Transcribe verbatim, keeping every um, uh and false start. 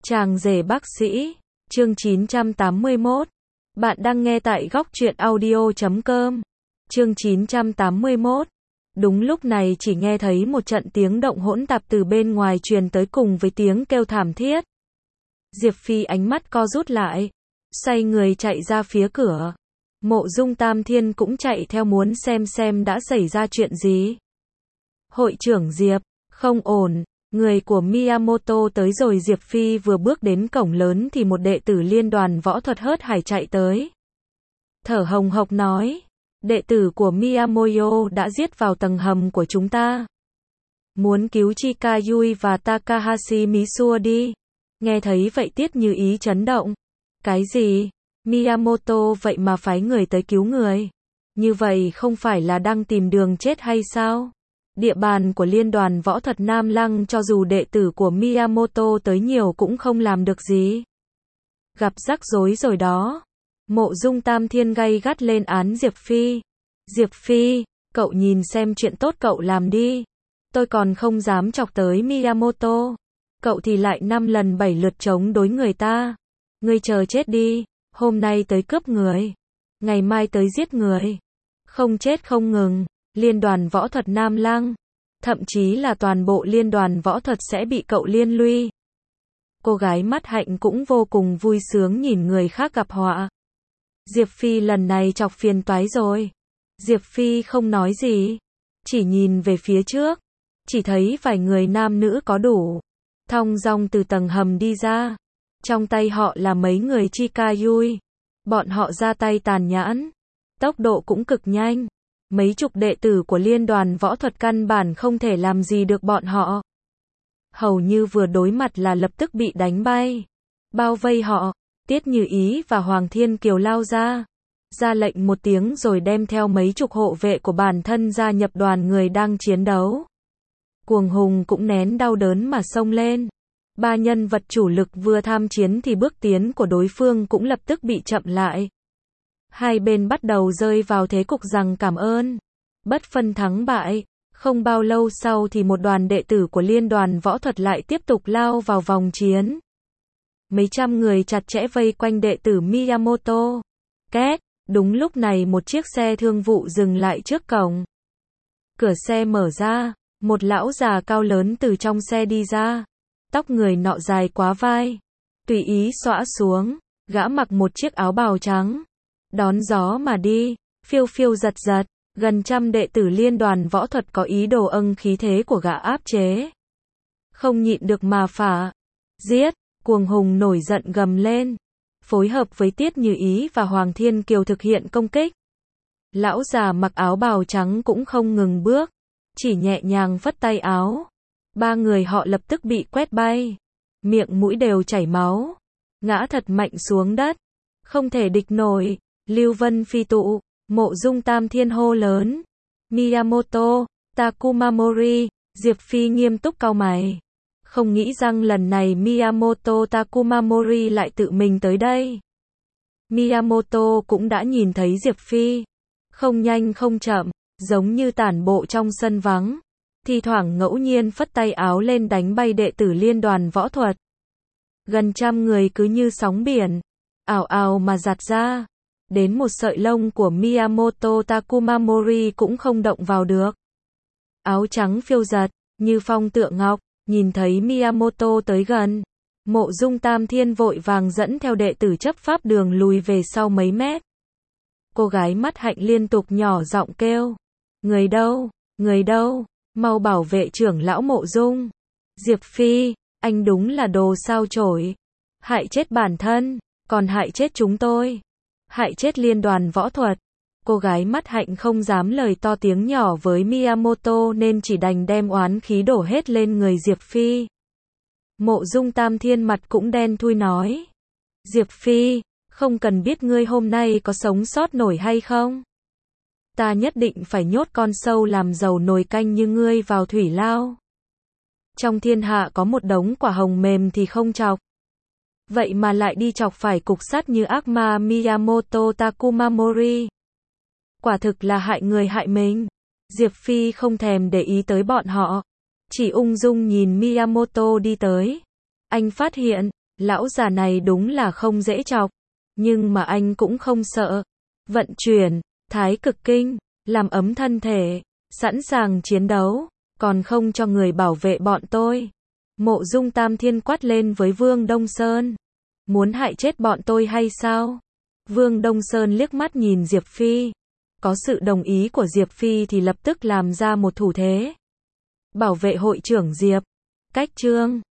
Chàng rể bác sĩ, chương chín trăm tám mươi mốt. Bạn đang nghe tại góc truyện audio chấm com. Chương chín trăm tám mươi mốt. Đúng lúc này chỉ nghe thấy một trận tiếng động hỗn tạp từ bên ngoài truyền tới cùng với tiếng kêu thảm thiết. Diệp Phi ánh mắt co rút lại, xoay người chạy ra phía cửa. Mộ Dung Tam Thiên cũng chạy theo muốn xem xem đã xảy ra chuyện gì. Hội trưởng Diệp, không ổn. Người của Miyamoto tới rồi. Diệp Phi vừa bước đến cổng lớn thì một đệ tử liên đoàn võ thuật hớt hải chạy tới. Thở hồng hộc nói, đệ tử của Miyamoto đã giết vào tầng hầm của chúng ta. Muốn cứu Chika Yui và Takahashi Misuo đi. Nghe thấy vậy Tiết Như Ý chấn động. Cái gì? Miyamoto vậy mà phái người tới cứu người? Như vậy không phải là đang tìm đường chết hay sao? Địa bàn của Liên đoàn Võ thuật Nam Lăng cho dù đệ tử của Miyamoto tới nhiều cũng không làm được gì. Gặp rắc rối rồi đó. Mộ Dung Tam Thiên gay gắt lên án Diệp Phi. Diệp Phi, cậu nhìn xem chuyện tốt cậu làm đi. Tôi còn không dám chọc tới Miyamoto. Cậu thì lại năm lần bảy lượt chống đối người ta. Ngươi chờ chết đi, hôm nay tới cướp người, ngày mai tới giết người. Không chết không ngừng. Liên đoàn võ thuật Nam Lăng, thậm chí là toàn bộ liên đoàn võ thuật sẽ bị cậu liên lụy. Cô gái mắt hạnh cũng vô cùng vui sướng nhìn người khác gặp họa. Diệp Phi lần này chọc phiền toái rồi. Diệp Phi không nói gì, chỉ nhìn về phía trước, chỉ thấy vài người nam nữ có đủ, thong dong từ tầng hầm đi ra. Trong tay họ là mấy người Chika Yui. Bọn họ ra tay tàn nhẫn, tốc độ cũng cực nhanh. Mấy chục đệ tử của liên đoàn võ thuật căn bản không thể làm gì được bọn họ. Hầu như vừa đối mặt là lập tức bị đánh bay. Bao vây họ, Tiết Như Ý và Hoàng Thiên Kiều lao ra. Ra lệnh một tiếng rồi đem theo mấy chục hộ vệ của bản thân gia nhập đoàn người đang chiến đấu. Cuồng Hùng cũng nén đau đớn mà xông lên. Ba nhân vật chủ lực vừa tham chiến thì bước tiến của đối phương cũng lập tức bị chậm lại. Hai bên bắt đầu rơi vào thế cục rằng cảm ơn, bất phân thắng bại. Không bao lâu sau thì một đoàn đệ tử của liên đoàn võ thuật lại tiếp tục lao vào vòng chiến. Mấy trăm người chặt chẽ vây quanh đệ tử Miyamoto. Két, đúng lúc này một chiếc xe thương vụ dừng lại trước cổng. Cửa xe mở ra, một lão già cao lớn từ trong xe đi ra. Tóc người nọ dài quá vai, tùy ý xõa xuống, gã mặc một chiếc áo bào trắng. Đón gió mà đi, phiêu phiêu giật giật, gần trăm đệ tử liên đoàn võ thuật có ý đồ âng khí thế của gã áp chế. Không nhịn được mà phả. Giết, Cuồng Hùng nổi giận gầm lên. Phối hợp với Tiết Như Ý và Hoàng Thiên Kiều thực hiện công kích. Lão già mặc áo bào trắng cũng không ngừng bước, chỉ nhẹ nhàng phất tay áo. Ba người họ lập tức bị quét bay. Miệng mũi đều chảy máu. Ngã thật mạnh xuống đất. Không thể địch nổi. Lưu Vân phi tụ, Mộ Dung Tam Thiên hô lớn. Miyamoto, Takumamori. Diệp Phi nghiêm túc cau mày. Không nghĩ rằng lần này Miyamoto Takumamori lại tự mình tới đây. Miyamoto cũng đã nhìn thấy Diệp Phi. Không nhanh không chậm, giống như tản bộ trong sân vắng. Thì thoảng ngẫu nhiên phất tay áo lên đánh bay đệ tử liên đoàn võ thuật. Gần trăm người cứ như sóng biển, ảo ảo mà giạt ra. Đến một sợi lông của Miyamoto Takumamori cũng không động vào được. Áo trắng phiêu giật, như phong tượng ngọc, nhìn thấy Miyamoto tới gần. Mộ Dung Tam Thiên vội vàng dẫn theo đệ tử chấp pháp đường lùi về sau mấy mét. Cô gái mắt hạnh liên tục nhỏ giọng kêu. Người đâu? Người đâu? Mau bảo vệ trưởng lão Mộ Dung. Diệp Phi, anh đúng là đồ sao chổi. Hại chết bản thân, còn hại chết chúng tôi. Hại chết liên đoàn võ thuật. Cô gái mắt hạnh không dám lời to tiếng nhỏ với Miyamoto nên chỉ đành đem oán khí đổ hết lên người Diệp Phi. Mộ Dung Tam Thiên mặt cũng đen thui nói. Diệp Phi, không cần biết ngươi hôm nay có sống sót nổi hay không. Ta nhất định phải nhốt con sâu làm dầu nồi canh như ngươi vào thủy lao. Trong thiên hạ có một đống quả hồng mềm thì không chọc. Vậy mà lại đi chọc phải cục sắt như ác ma Miyamoto Takumamori. Quả thực là hại người hại mình. Diệp Phi không thèm để ý tới bọn họ, chỉ ung dung nhìn Miyamoto đi tới. Anh phát hiện, Lão già này đúng là không dễ chọc. Nhưng mà anh cũng không sợ. Vận chuyển, thái cực kinh, làm ấm thân thể, sẵn sàng chiến đấu, còn không cho người bảo vệ bọn tôi. Mộ Dung Tam Thiên quát lên với Vương Đông Sơn. Muốn hại chết bọn tôi hay sao? Vương Đông Sơn liếc mắt nhìn Diệp Phi. Có sự đồng ý của Diệp Phi thì lập tức làm ra một thủ thế. Bảo vệ hội trưởng Diệp. Cách chương